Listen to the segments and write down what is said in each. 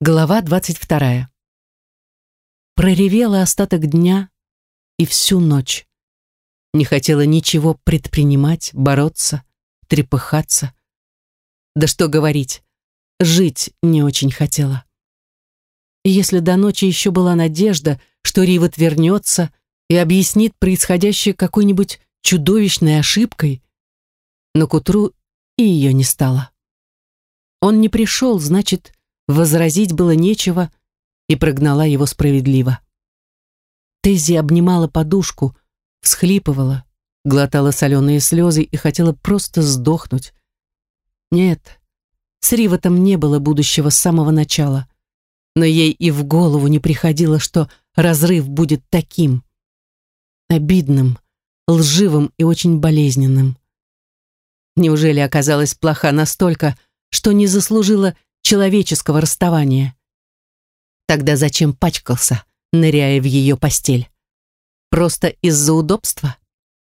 Глава 22. Проревела остаток дня и всю ночь. Не хотела ничего предпринимать, бороться, трепыхаться. Да что говорить, жить не очень хотела. И если до ночи еще была надежда, что Риват вернется и объяснит происходящее какой-нибудь чудовищной ошибкой, но к утру и ее не стало. Он не пришел, значит, возразить было нечего, и прогнала его справедливо. Теззи обнимала подушку, всхлипывала, глотала соленые слезы и хотела просто сдохнуть. Нет, с Риватом не было будущего с самого начала, но ей и в голову не приходило, что разрыв будет таким. Обидным, лживым и очень болезненным. Неужели оказалась плоха настолько, что не заслужила человеческого расставания? Тогда зачем пачкался, ныряя в ее постель? Просто из-за удобства?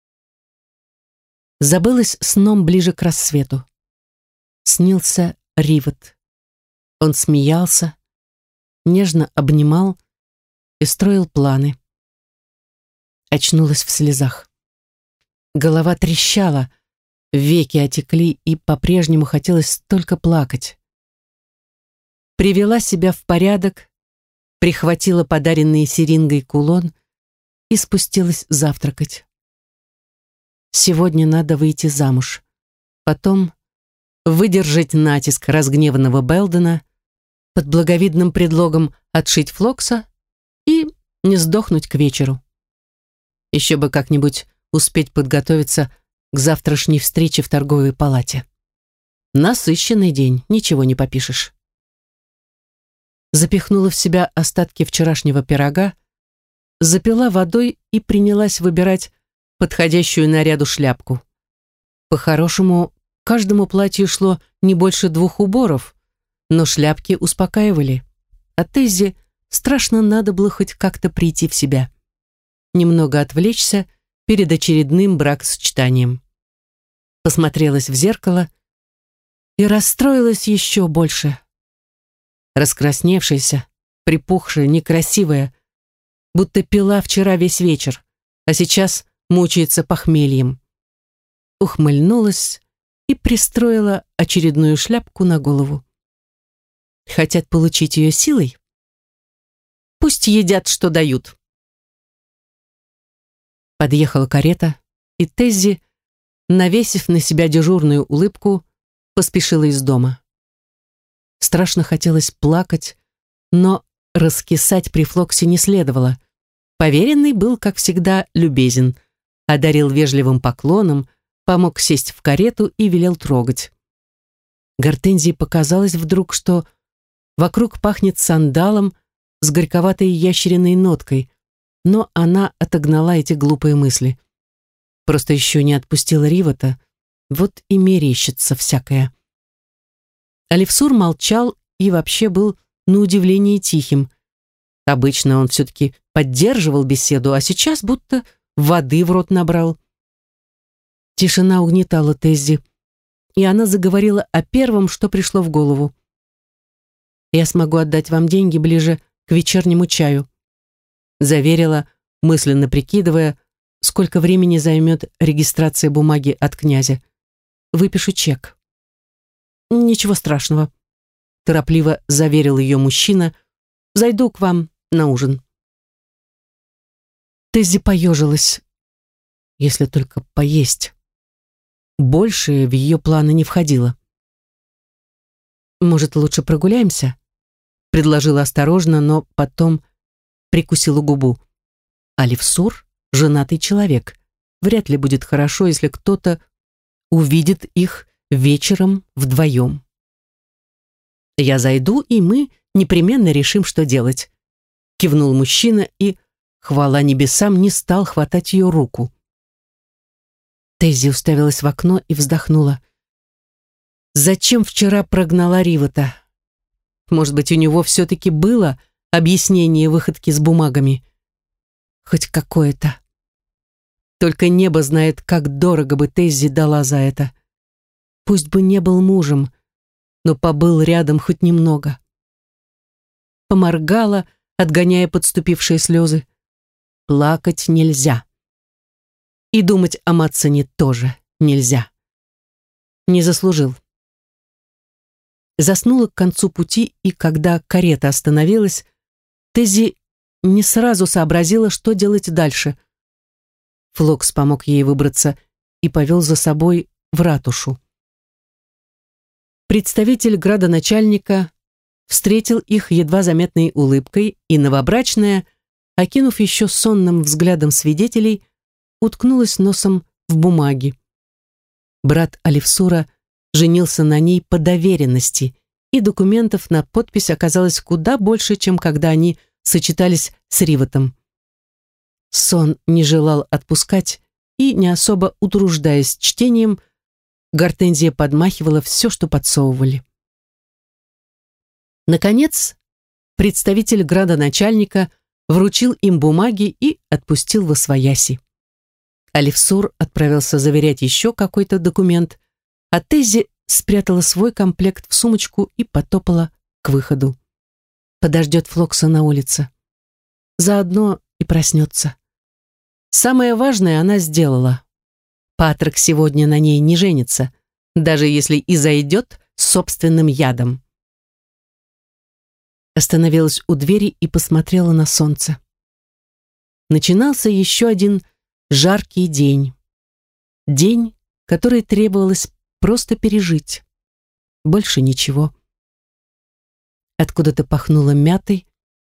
Забылась сном ближе к рассвету. Снился Риват. Он смеялся, нежно обнимал и строил планы. Очнулась в слезах. Голова трещала, веки отекли, и по-прежнему хотелось только плакать. Привела себя в порядок, прихватила подаренный Серингой кулон и спустилась завтракать. Сегодня надо выйти замуж. Потом выдержать натиск разгневанного Белдена, под благовидным предлогом отшить Флокса и не сдохнуть к вечеру. Еще бы как-нибудь успеть подготовиться к завтрашней встрече в торговой палате. Насыщенный день, ничего не попишешь. Запихнула в себя остатки вчерашнего пирога, запила водой и принялась выбирать подходящую наряду шляпку. По-хорошему, каждому платью шло не больше 2 уборов, но шляпки успокаивали. А Теззи страшно надо было хоть как-то прийти в себя. Немного отвлечься перед очередным бракосочетанием. Посмотрелась в зеркало и расстроилась еще больше. Раскрасневшаяся, припухшая, некрасивая, будто пила вчера весь вечер, а сейчас мучается похмельем. Ухмыльнулась и пристроила очередную шляпку на голову. Хотят получить ее силой? Пусть едят, что дают. Подъехала карета, и Теззи, навесив на себя дежурную улыбку, поспешила из дома. Страшно хотелось плакать, но раскисать при Флоксе не следовало. Поверенный был, как всегда, любезен, одарил вежливым поклоном, помог сесть в карету и велел трогать. Гортензии показалось вдруг, что вокруг пахнет сандалом с горьковатой ящериной ноткой, но она отогнала эти глупые мысли. Просто еще не отпустила Ривата, вот и мерещится всякое. Алифсур молчал и вообще был на удивление тихим. Обычно он все-таки поддерживал беседу, а сейчас будто воды в рот набрал. Тишина угнетала Теззи, и она заговорила о первом, что пришло в голову. «Я смогу отдать вам деньги ближе к вечернему чаю», заверила, мысленно прикидывая, сколько времени займет регистрация бумаги от князя. «Выпишу чек». «Ничего страшного», — торопливо заверил ее мужчина. «Зайду к вам на ужин». Теззи поежилась. Если только поесть. Большее в ее планы не входило. «Может, лучше прогуляемся?» — предложила осторожно, но потом прикусила губу. Алифсур — женатый человек. Вряд ли будет хорошо, если кто-то увидит их вечером вдвоем. «Я зайду, и мы непременно решим, что делать», — кивнул мужчина и, хвала небесам, не стал хватать ее руку. Теззи уставилась в окно и вздохнула. Зачем вчера прогнала Ривата? Может быть, у него все-таки было объяснение выходки с бумагами? Хоть какое-то. Только небо знает, как дорого бы Теззи дала за это. Пусть бы не был мужем, но побыл рядом хоть немного. поморгала, отгоняя подступившие слезы. Плакать нельзя. И думать о Матсоне тоже нельзя. Не заслужил. Заснула к концу пути, и когда карета остановилась, Теззи не сразу сообразила, что делать дальше. Флокс помог ей выбраться и повел за собой в ратушу. Представитель градоначальника встретил их едва заметной улыбкой, и новобрачная, окинув еще сонным взглядом свидетелей, уткнулась носом в бумаги. Брат Алифсура женился на ней по доверенности, и документов на подпись оказалось куда больше, чем когда они сочетались с Ривотом. Сон не желал отпускать, и, не особо утруждаясь чтением, Гортензия подмахивала все, что подсовывали. Наконец, представитель градоначальника вручил им бумаги и отпустил восвояси. Алифсур отправился заверять еще какой-то документ, а Теззи спрятала свой комплект в сумочку и потопала к выходу. Подождет Флокса на улице. Заодно и проснется. Самое важное она сделала. Патрик сегодня на ней не женится, даже если и зайдет с собственным ядом. Остановилась у двери и посмотрела на солнце. Начинался еще один жаркий день. День, который требовалось просто пережить. Больше ничего. Откуда-то пахнуло мятой.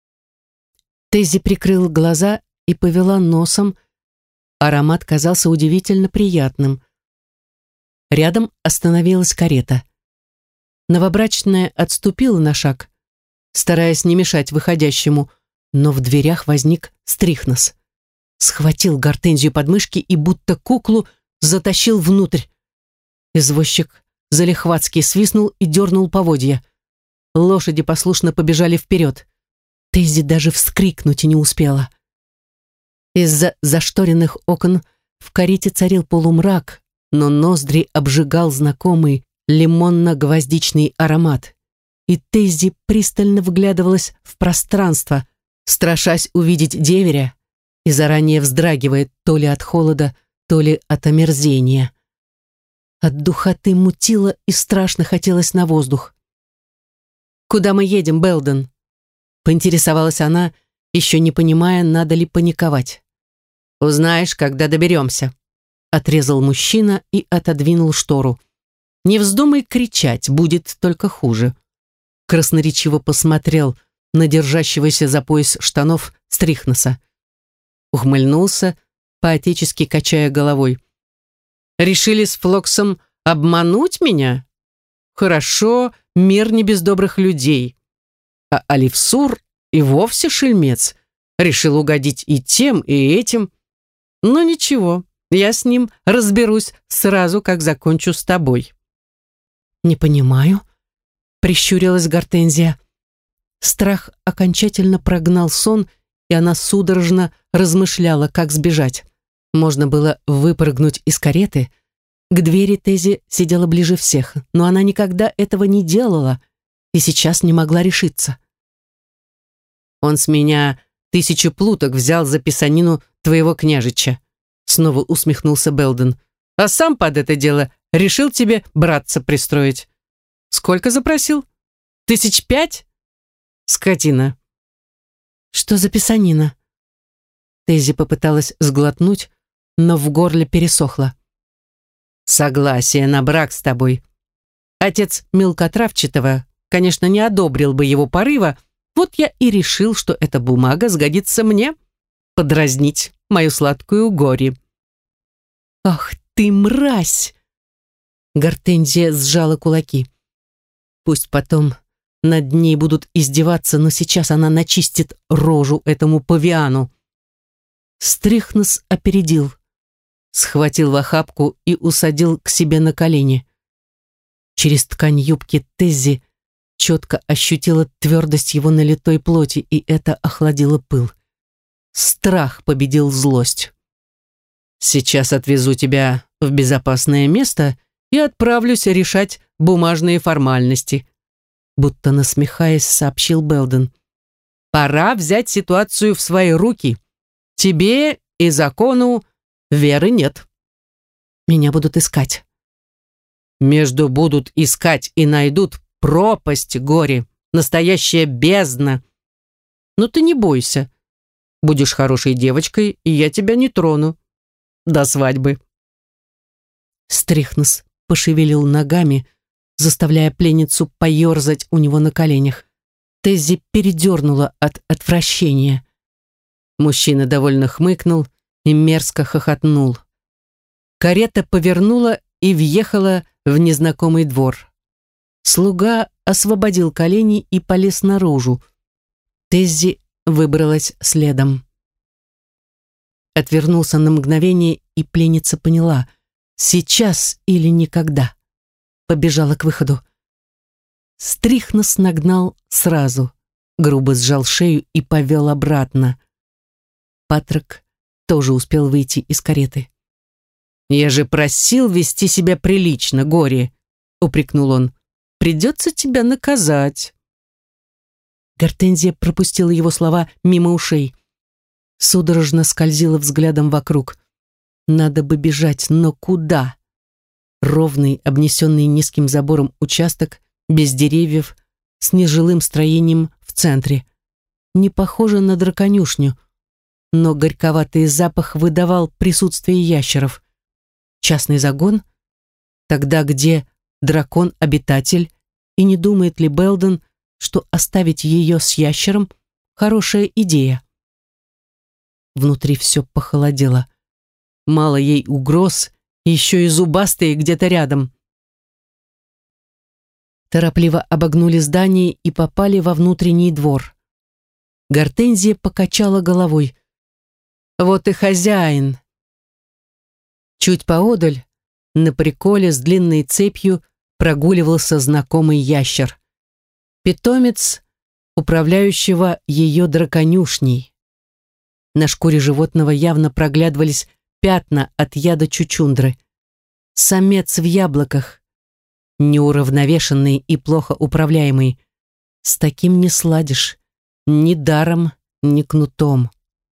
Теззи прикрыла глаза и повела носом. Аромат казался удивительно приятным. Рядом остановилась карета. Новобрачная отступила на шаг, стараясь не мешать выходящему, но в дверях возник Стрихнос. Схватил Гортензию под мышки и будто куклу затащил внутрь. Извозчик залихватски свистнул и дернул поводья. Лошади послушно побежали вперед. Теззи даже вскрикнуть и не успела. Из-за зашторенных окон в карете царил полумрак, но ноздри обжигал знакомый лимонно-гвоздичный аромат. И Теззи пристально вглядывалась в пространство, страшась увидеть деверя и заранее вздрагивая то ли от холода, то ли от омерзения. От духоты мутило и страшно хотелось на воздух. «Куда мы едем, Белден?» — поинтересовалась она, еще не понимая, надо ли паниковать. «Узнаешь, когда доберемся», — отрезал мужчина и отодвинул штору. «Не вздумай кричать, будет только хуже». Красноречиво посмотрел на держащегося за пояс штанов Стрихноса. Ухмыльнулся, поотечески качая головой. «Решили с Флоксом обмануть меня? Хорошо, мир не без добрых людей. А Алифсур и вовсе шельмец. Решил угодить и тем, и этим. Но ничего, я с ним разберусь сразу, как закончу с тобой». «Не понимаю», — прищурилась Гортензия. Страх окончательно прогнал сон, и она судорожно размышляла, как сбежать. Можно было выпрыгнуть из кареты. К двери Теззи сидела ближе всех, но она никогда этого не делала и сейчас не могла решиться. «Он с меня 1000 плуток взял за писанину твоего княжича», снова усмехнулся Белден. «А сам под это дело решил тебе братца пристроить. Сколько запросил? 5 000? Скотина». «Что за писанина?» Теззи попыталась сглотнуть, но в горле пересохло. «Согласие на брак с тобой. Отец Мелкотравчатого, конечно, не одобрил бы его порыва, вот я и решил, что эта бумага сгодится мне подразнить мою сладкую горе». «Ах ты, мразь!» Гортензия сжала кулаки. Пусть потом над ней будут издеваться, но сейчас она начистит рожу этому павиану. Стрихнос опередил, схватил в охапку и усадил к себе на колени. Через ткань юбки Теззи четко ощутила твердость его налитой плоти, и это охладило пыл. Страх победил злость. «Сейчас отвезу тебя в безопасное место и отправлюсь решать бумажные формальности», будто насмехаясь, сообщил Белден. Пора взять ситуацию в свои руки. Тебе и закону веры нет. Меня будут искать. Между будут искать и найдут пропасть горе, настоящая бездна. Но ты не бойся. Будешь хорошей девочкой, и я тебя не трону. До свадьбы. Стрихнос пошевелил ногами, заставляя пленницу поерзать у него на коленях. Теззи передернула от отвращения. Мужчина довольно хмыкнул и мерзко хохотнул. Карета повернула и въехала в незнакомый двор. Слуга освободил колени и полез наружу. Теззи выбралась следом. Отвернулся на мгновение, и пленница поняла: сейчас или никогда. Побежала к выходу. Стрихнос нагнал сразу, грубо сжал шею и повел обратно. Патрик тоже успел выйти из кареты. «Я же просил вести себя прилично, горе!» — упрекнул он. «Придется тебя наказать». Гортензия пропустила его слова мимо ушей. Судорожно скользила взглядом вокруг. Надо бы бежать, но куда? Ровный, обнесенный низким забором участок, без деревьев, с нежилым строением в центре. Не похоже на драконюшню, но горьковатый запах выдавал присутствие ящеров. Частный загон? Тогда где дракон-обитатель, и не думает ли Белден, что оставить ее с ящером — хорошая идея? Внутри все похолодело. Мало ей угроз, еще и зубастые где-то рядом. Торопливо обогнули здание и попали во внутренний двор. Гортензия покачала головой. «Вот и хозяин!» Чуть поодаль, на приколе с длинной цепью, прогуливался знакомый ящер. Питомец управляющего ее драконюшней. На шкуре животного явно проглядывались пятна от яда чучундры. Самец в яблоках, неуравновешенный и плохо управляемый. С таким не сладишь, ни даром, ни кнутом.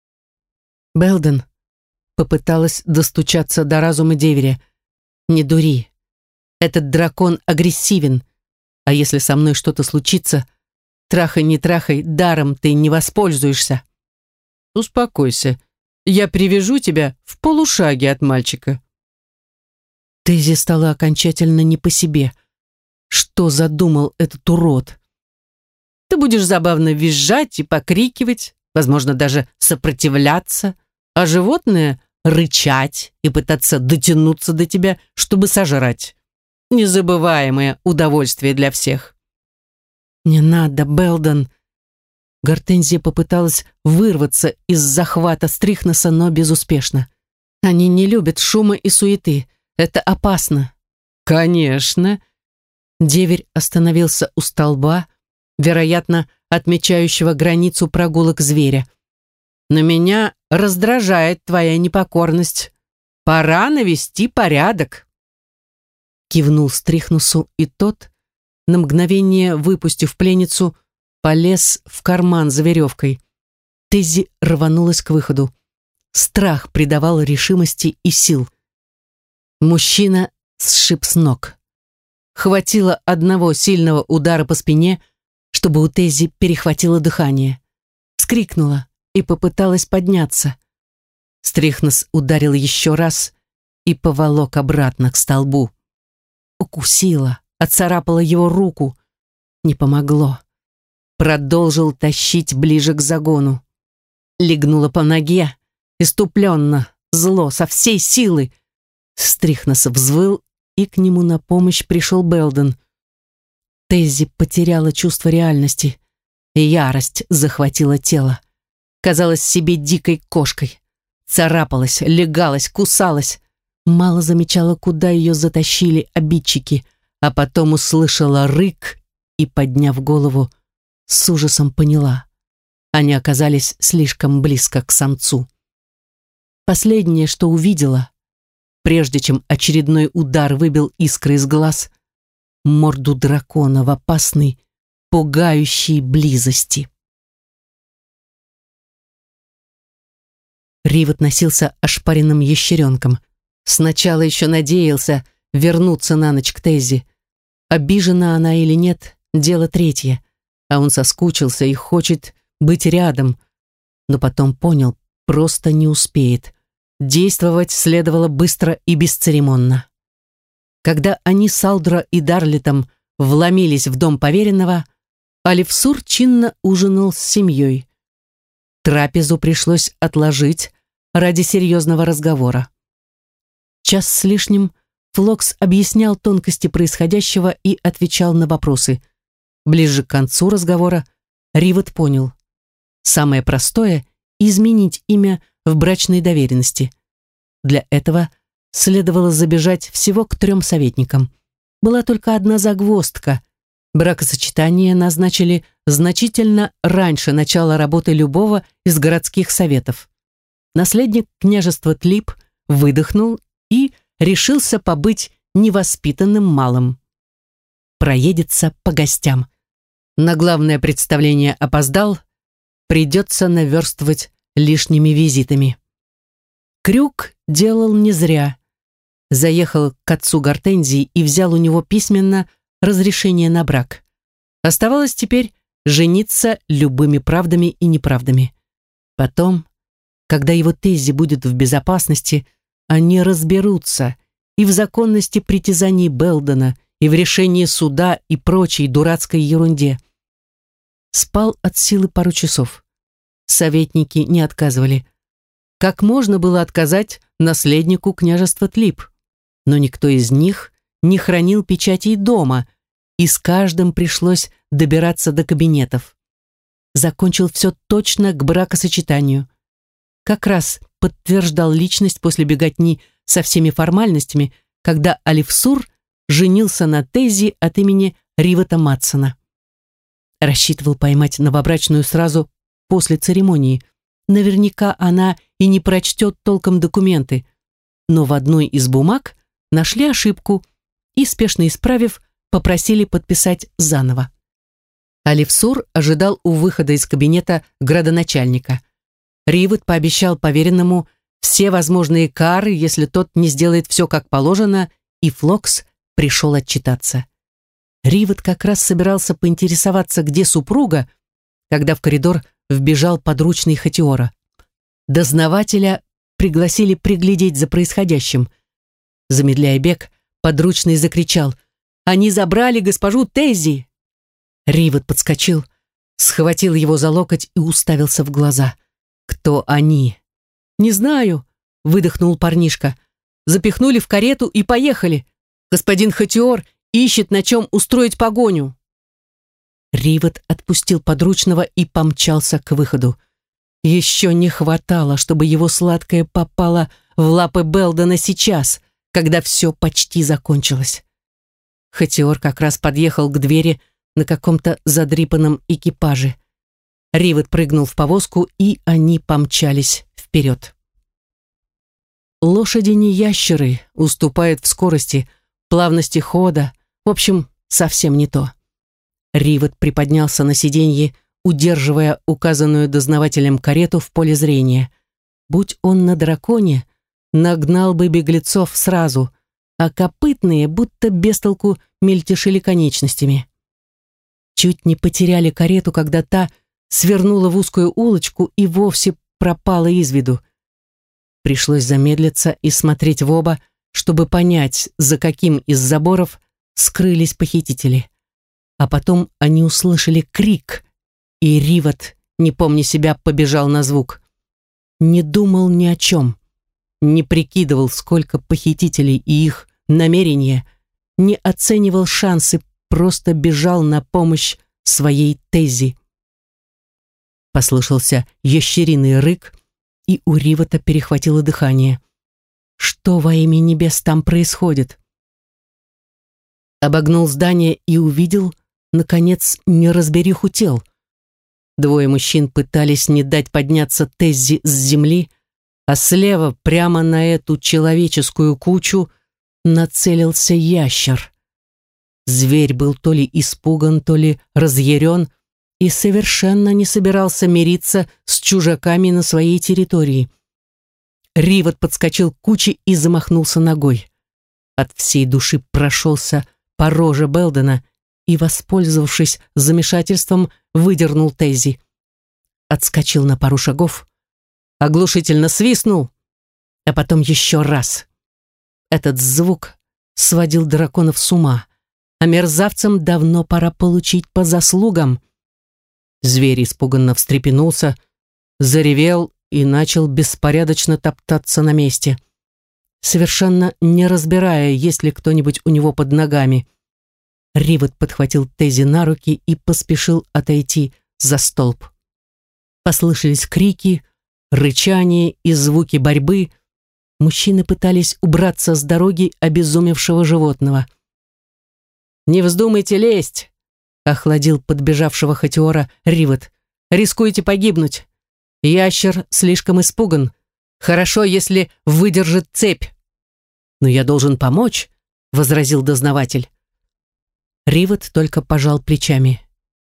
Белден попыталась достучаться до разума деверя. «Не дури. Этот дракон агрессивен, а если со мной что-то случится, трахай не трахай, даром ты не воспользуешься». «Успокойся. Я привяжу тебя в полушаге от мальчика». Теззи стала окончательно не по себе. Что задумал этот урод? «Ты будешь забавно визжать и покрикивать, возможно, даже сопротивляться, а животное — рычать и пытаться дотянуться до тебя, чтобы сожрать. Незабываемое удовольствие для всех». «Не надо, Белден». Гортензия попыталась вырваться из захвата Стрихноса, но безуспешно. «Они не любят шума и суеты. Это опасно». «Конечно». Деверь остановился у столба, вероятно, отмечающего границу прогулок зверя. «Но меня раздражает твоя непокорность. Пора навести порядок». Кивнул Стрихнусу, и тот, на мгновение выпустив пленницу, полез в карман за веревкой. Теззи рванулась к выходу. Страх придавал решимости и сил. Мужчина сшиб с ног. Хватило одного сильного удара по спине, чтобы у Теззи перехватило дыхание. Вскрикнула и попыталась подняться. Стрихнос ударил еще раз и поволок обратно к столбу. Укусила, отцарапала его руку. Не помогло. Продолжил тащить ближе к загону. Легнула по ноге, иступленно, зло, со всей силы. Стрихнос взвыл, и к нему на помощь пришел Белден. Теззи потеряла чувство реальности. Ярость захватила тело. Казалась себе дикой кошкой. Царапалась, легалась, кусалась. Мало замечала, куда ее затащили обидчики, а потом услышала рык и, подняв голову, с ужасом поняла. Они оказались слишком близко к самцу. Последнее, что увидела, прежде чем очередной удар выбил искры из глаз, морду дракона в опасной, пугающей близости. Ривот носился ошпаренным ящеренком. Сначала еще надеялся вернуться на ночь к Теззи. Обижена она или нет, дело третье. А он соскучился и хочет быть рядом. Но потом понял, просто не успеет. Действовать следовало быстро и бесцеремонно. Когда они с Алдро и Дарлетом вломились в дом поверенного, Алифсур чинно ужинал с семьей. Трапезу пришлось отложить ради серьезного разговора. Час с лишним Флокс объяснял тонкости происходящего и отвечал на вопросы. Ближе к концу разговора Ривот понял. Самое простое — изменить имя в брачной доверенности. Для этого следовало забежать всего к 3 советникам. Была только одна загвоздка. Бракосочетание назначили значительно раньше начала работы любого из городских советов. Наследник княжества Тлип выдохнул и решился побыть невоспитанным малым. Проедется по гостям. На главное представление опоздал, придется наверстывать лишними визитами. Крюк делал не зря. Заехал к отцу Гортензии и взял у него письменно разрешение на брак. Оставалось теперь жениться любыми правдами и неправдами. Потом, когда его Теззи будет в безопасности, они разберутся и в законности притязаний Белдена, и в решении суда и прочей дурацкой ерунде. Спал от силы пару часов. Советники не отказывали. Как можно было отказать наследнику княжества Тлип? Но никто из них не хранил печатей дома, и с каждым пришлось добираться до кабинетов. Закончил все точно к бракосочетанию. Как раз подтверждал личность после беготни со всеми формальностями, когда Алифсур женился на Теззи от имени Ривота Матсона. Рассчитывал поймать новобрачную сразу после церемонии. Наверняка она и не прочтет толком документы, но в одной из бумаг нашли ошибку и, спешно исправив, попросили подписать заново. Алифсур ожидал у выхода из кабинета градоначальника. Ривот пообещал поверенному все возможные кары, если тот не сделает все как положено, и Флокс пришел отчитаться. Ривот как раз собирался поинтересоваться, где супруга, когда в коридор вбежал подручный Хатиора. Дознавателя пригласили приглядеть за происходящим. Замедляя бег, подручный закричал: «Они забрали госпожу Теззи!» Ривот подскочил, схватил его за локоть и уставился в глаза. «Кто они?» «Не знаю», — выдохнул парнишка. «Запихнули в карету и поехали. Господин Хатиор ищет, на чем устроить погоню». Ривот отпустил подручного и помчался к выходу. Еще не хватало, чтобы его сладкое попало в лапы Белдена сейчас, когда все почти закончилось. Хатиор как раз подъехал к двери на каком-то задрипанном экипаже. Ривот прыгнул в повозку, и они помчались вперед. Лошади не ящеры, уступают в скорости, плавности хода, в общем, совсем не то. Ривот приподнялся на сиденье, удерживая указанную дознавателем карету в поле зрения. Будь он на драконе, нагнал бы беглецов сразу, а копытные будто без толку мельтешили конечностями. Чуть не потеряли карету, когда та свернула в узкую улочку и вовсе пропала из виду. Пришлось замедлиться и смотреть в оба, чтобы понять, за каким из заборов скрылись похитители. А потом они услышали крик, и Ривот, не помня себя, побежал на звук. Не думал ни о чем, не прикидывал, сколько похитителей и их намерения, не оценивал шансы, просто бежал на помощь своей Теззи. Послышался ящериный рык, и у Ривота перехватило дыхание. Что во имя небес там происходит? Обогнул здание и увидел, наконец, неразбериху тел. 2 мужчин пытались не дать подняться Теззи с земли, а слева, прямо на эту человеческую кучу, нацелился ящер. Зверь был то ли испуган, то ли разъярен и совершенно не собирался мириться с чужаками на своей территории. Ривот подскочил к куче и замахнулся ногой. От всей души прошелся по роже Белдена и, воспользовавшись замешательством, выдернул Теззи. Отскочил на пару шагов, оглушительно свистнул, а потом еще раз. Этот звук сводил драконов с ума, а мерзавцам давно пора получить по заслугам. Зверь испуганно встрепенулся, заревел и начал беспорядочно топтаться на месте, совершенно не разбирая, есть ли кто-нибудь у него под ногами. Ривот подхватил Теззи на руки и поспешил отойти за столб. Послышались крики, рычание и звуки борьбы. Мужчины пытались убраться с дороги обезумевшего животного. «Не вздумайте лезть!» — охладил подбежавшего Хатиора Ривот. «Рискуете погибнуть. Ящер слишком испуган. Хорошо, если выдержит цепь». «Но я должен помочь», — возразил дознаватель. Ривот только пожал плечами.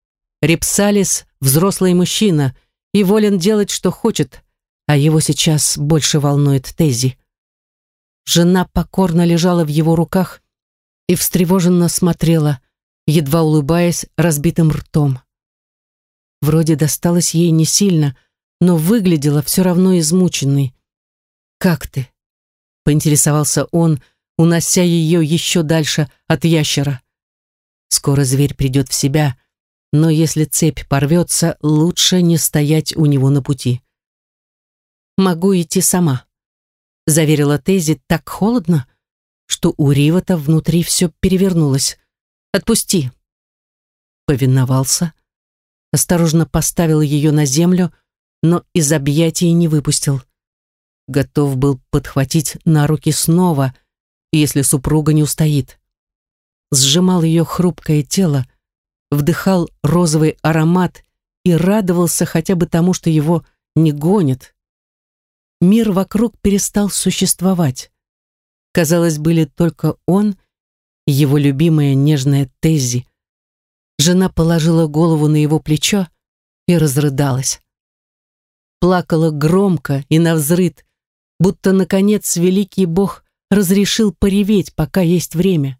Рипсалис — взрослый мужчина и волен делать, что хочет, а его сейчас больше волнует Теззи. Жена покорно лежала в его руках и встревоженно смотрела, едва улыбаясь разбитым ртом. Вроде досталось ей не сильно, но выглядела все равно измученной. «Как ты?» — поинтересовался он, унося ее еще дальше от ящера. Скоро зверь придет в себя, но если цепь порвется, лучше не стоять у него на пути. «Могу идти сама», — заверила Теззи так холодно, что у Ривота внутри все перевернулось. «Отпусти». Повиновался, осторожно поставил ее на землю, но из объятий не выпустил. Готов был подхватить на руки снова, если супруга не устоит. Сжимал ее хрупкое тело, вдыхал розовый аромат и радовался хотя бы тому, что его не гонят. Мир вокруг перестал существовать. Казалось, были только он и его любимая нежная Теззи. Жена положила голову на его плечо и разрыдалась. Плакала громко и навзрыд, будто, наконец, великий Бог разрешил пореветь, пока есть время.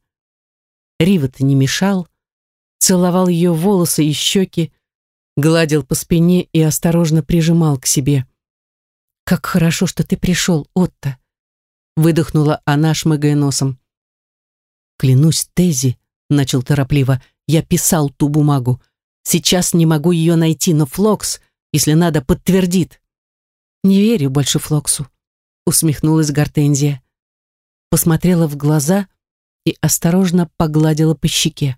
Ривот не мешал, целовал ее волосы и щеки, гладил по спине и осторожно прижимал к себе. «Как хорошо, что ты пришел, Отто!» — выдохнула она, шмыгая носом. «Клянусь, Теззи», — начал торопливо, — «я писал ту бумагу. Сейчас не могу ее найти, но Флокс, если надо, подтвердит». «Не верю больше Флоксу», — усмехнулась Гортензия. Посмотрела в глаза и осторожно погладила по щеке.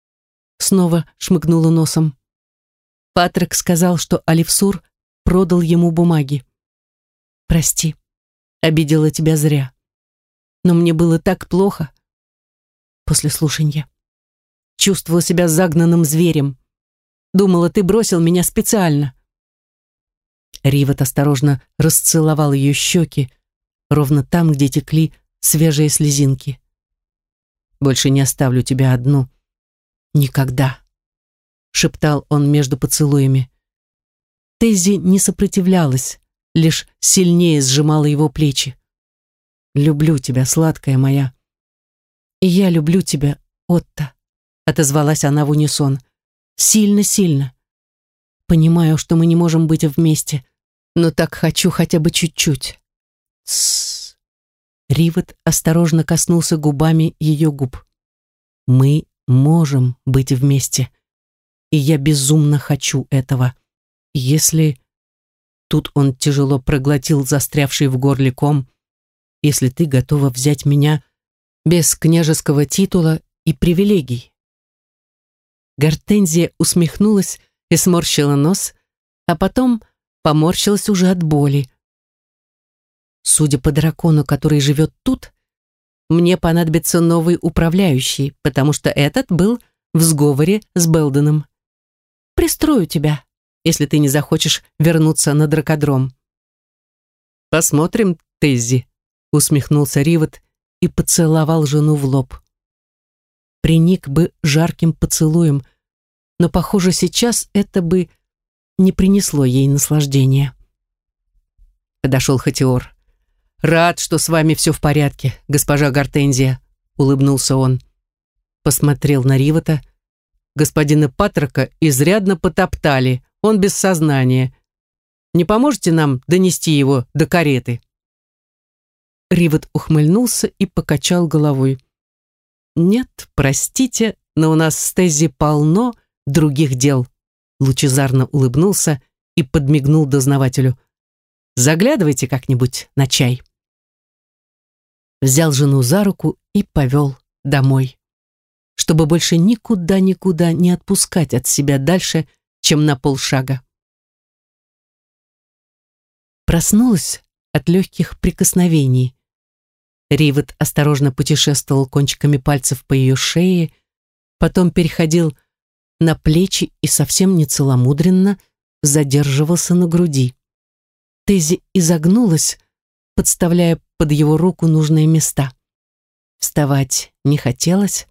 Снова шмыгнула носом. Патрик сказал, что Алифсур продал ему бумаги. «Прости, обидела тебя зря. Но мне было так плохо после слушанья. Чувствовала себя загнанным зверем. Думала, ты бросил меня специально». Ривот осторожно расцеловал ее щеки, ровно там, где текли свежие слезинки. «Больше не оставлю тебя одну. Никогда», — шептал он между поцелуями. Теззи не сопротивлялась, лишь сильнее сжимала его плечи. «Люблю тебя, сладкая моя». «И я люблю тебя, Отто», — отозвалась она в унисон. «Сильно-сильно. Понимаю, что мы не можем быть вместе, но так хочу хотя бы чуть-чуть». «Тссс». Ривот осторожно коснулся губами ее губ. «Мы можем быть вместе, и я безумно хочу этого. Если...» Тут он тяжело проглотил застрявший в горле ком. «Если ты готова взять меня без княжеского титула и привилегий». Гортензия усмехнулась и сморщила нос, а потом поморщилась уже от боли. «Судя по дракону, который живет тут, мне понадобится новый управляющий, потому что этот был в сговоре с Белденом. Пристрою тебя, если ты не захочешь вернуться на дракодром». «Посмотрим, Теззи», — усмехнулся Ривот и поцеловал жену в лоб. Приник бы жарким поцелуем, но, похоже, сейчас это бы не принесло ей наслаждения. Подошел Хатиор. «Рад, что с вами все в порядке, госпожа Гортензия», — улыбнулся он. Посмотрел на Ривата. «Господина Патрока изрядно потоптали, он без сознания. Не поможете нам донести его до кареты?» Риват ухмыльнулся и покачал головой. «Нет, простите, но у нас с Теззи полно других дел», — лучезарно улыбнулся и подмигнул дознавателю. «Заглядывайте как-нибудь на чай». Взял жену за руку и повел домой, чтобы больше никуда не отпускать от себя дальше, чем на полшага. Проснулась от легких прикосновений. Риват осторожно путешествовал кончиками пальцев по ее шее, потом переходил на плечи и совсем нецеломудренно задерживался на груди. Теззи изогнулась, подставляя под его руку нужные места. Вставать не хотелось.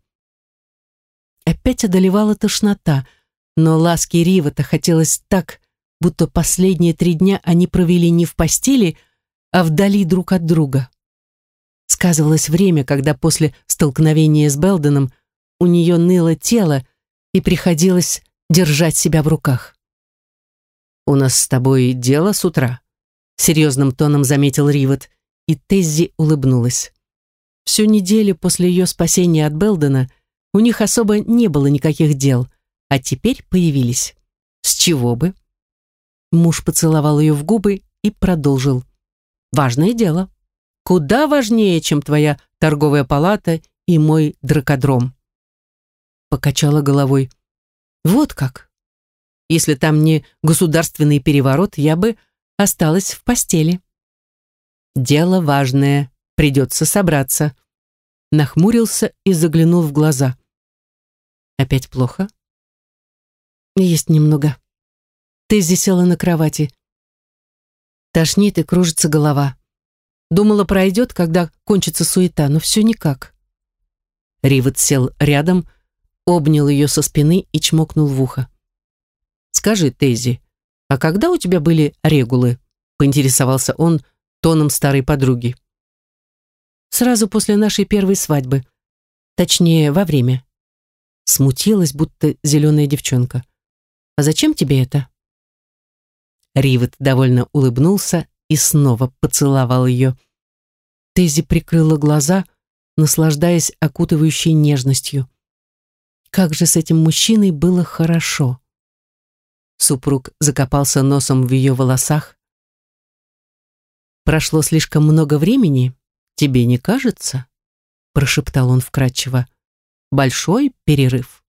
Опять одолевала тошнота, но ласки Ривата хотелось так, будто последние 3 дня они провели не в постели, а вдали друг от друга. Сказывалось время, когда после столкновения с Белденом у нее ныло тело и приходилось держать себя в руках. «У нас с тобой дело с утра», — серьезным тоном заметил Риват, и Теззи улыбнулась. Всю неделю после ее спасения от Белдена у них особо не было никаких дел, а теперь появились. С чего бы? Муж поцеловал ее в губы и продолжил. «Важное дело. Куда важнее, чем твоя торговая палата и мой дракодром». Покачала головой. «Вот как. Если там не государственный переворот, я бы осталась в постели». «Дело важное. Придется собраться». Нахмурился и заглянул в глаза. «Опять плохо?» «Есть немного». Теззи села на кровати. Тошнит и кружится голова. Думала, пройдет, когда кончится суета, но все никак. Риват сел рядом, обнял ее со спины и чмокнул в ухо. «Скажи, Теззи, а когда у тебя были регулы?» — поинтересовался он тоном старой подруги. «Сразу после нашей первой свадьбы. Точнее, во время». Смутилась, будто зеленая девчонка. «А зачем тебе это?» Риват довольно улыбнулся и снова поцеловал ее. Теззи прикрыла глаза, наслаждаясь окутывающей нежностью. Как же с этим мужчиной было хорошо. Супруг закопался носом в ее волосах. «Прошло слишком много времени, тебе не кажется?» прошептал он вкрадчиво. «Большой перерыв».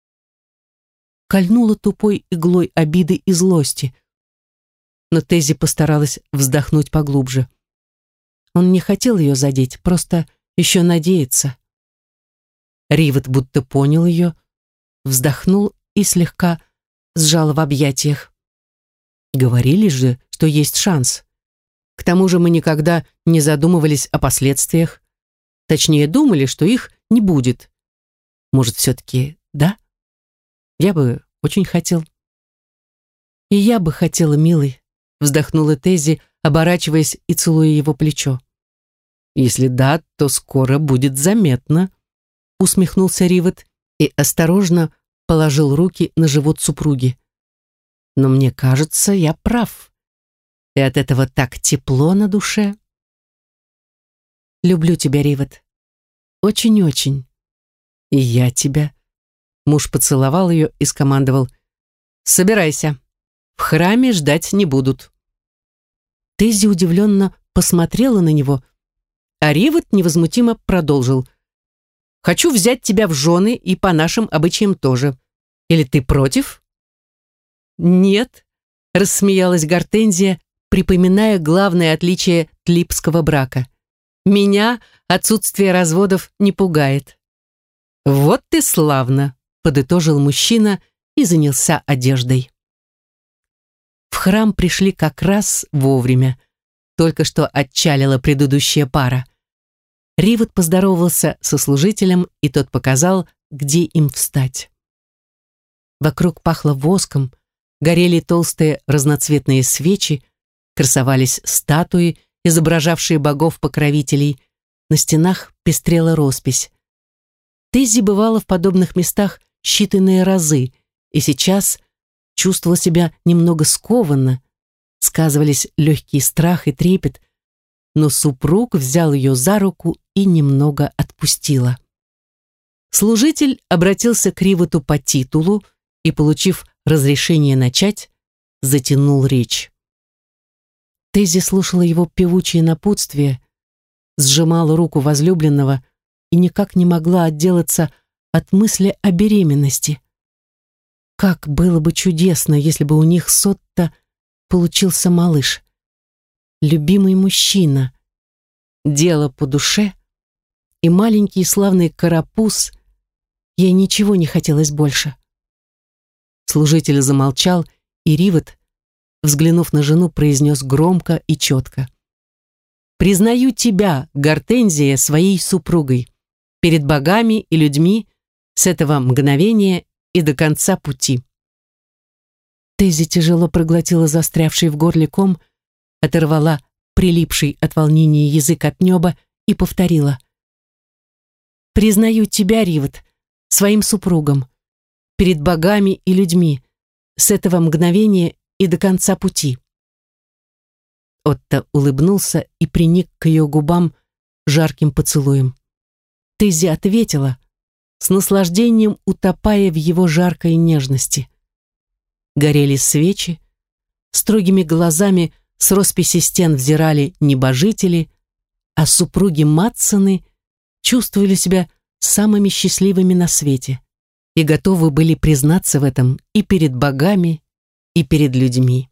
Кольнула тупой иглой обиды и злости. Но Теззи постаралась вздохнуть поглубже. Он не хотел ее задеть, просто еще надеется. Риват будто понял ее, вздохнул и слегка сжал в объятиях. «Говорили же, что есть шанс. К тому же мы никогда не задумывались о последствиях. Точнее, думали, что их не будет. Может, все-таки да? Я бы очень хотел». «И я бы хотела, милый», вздохнула Теззи, оборачиваясь и целуя его плечо. «Если да, то скоро будет заметно», усмехнулся Риват и осторожно положил руки на живот супруги. «Но мне кажется, я прав. И от этого так тепло на душе». «Люблю тебя, Риват. Очень-очень». «И я тебя». Муж поцеловал ее и скомандовал: «Собирайся. В храме ждать не будут». Теззи удивленно посмотрела на него, а Риват невозмутимо продолжил: «Хочу взять тебя в жены и по нашим обычаям тоже. Или ты против?» «Нет», — рассмеялась Гортензия, припоминая главное отличие тлипского брака. «Меня отсутствие разводов не пугает». «Вот ты славно», — подытожил мужчина и занялся одеждой. В храм пришли как раз вовремя. Только что отчалила предыдущая пара. Риват поздоровался со служителем, и тот показал, где им встать. Вокруг пахло воском, горели толстые разноцветные свечи, красовались статуи изображавшие богов-покровителей. На стенах пестрела роспись. Теззи бывала в подобных местах считанные разы, и сейчас чувствовала себя немного скованно. Сказывались легкий страх и трепет, но супруг взял ее за руку и немного отпустила. Служитель обратился к Ривоту по титулу и, получив разрешение начать, затянул речь. Теззи слушала его певучее напутствие, сжимала руку возлюбленного и никак не могла отделаться от мысли о беременности. Как было бы чудесно, если бы у них с Отто получился малыш. Любимый мужчина, дело по душе и маленький славный карапуз. Ей ничего не хотелось больше. Служитель замолчал, и Ривот, взглянув на жену, произнес громко и четко: «Признаю тебя, Гортензия, своей супругой, перед богами и людьми, с этого мгновения и до конца пути». Теззи тяжело проглотила застрявший в горле ком, оторвала прилипший от волнения язык от неба и повторила: «Признаю тебя, Ривот, своим супругом, перед богами и людьми, с этого мгновения и до конца пути». Отто улыбнулся и приник к ее губам жарким поцелуем. Теззи ответила, с наслаждением утопая в его жаркой нежности. Горели свечи, строгими глазами с росписи стен взирали небожители, а супруги Мадсоны чувствовали себя самыми счастливыми на свете и готовы были признаться в этом и перед богами, и перед людьми.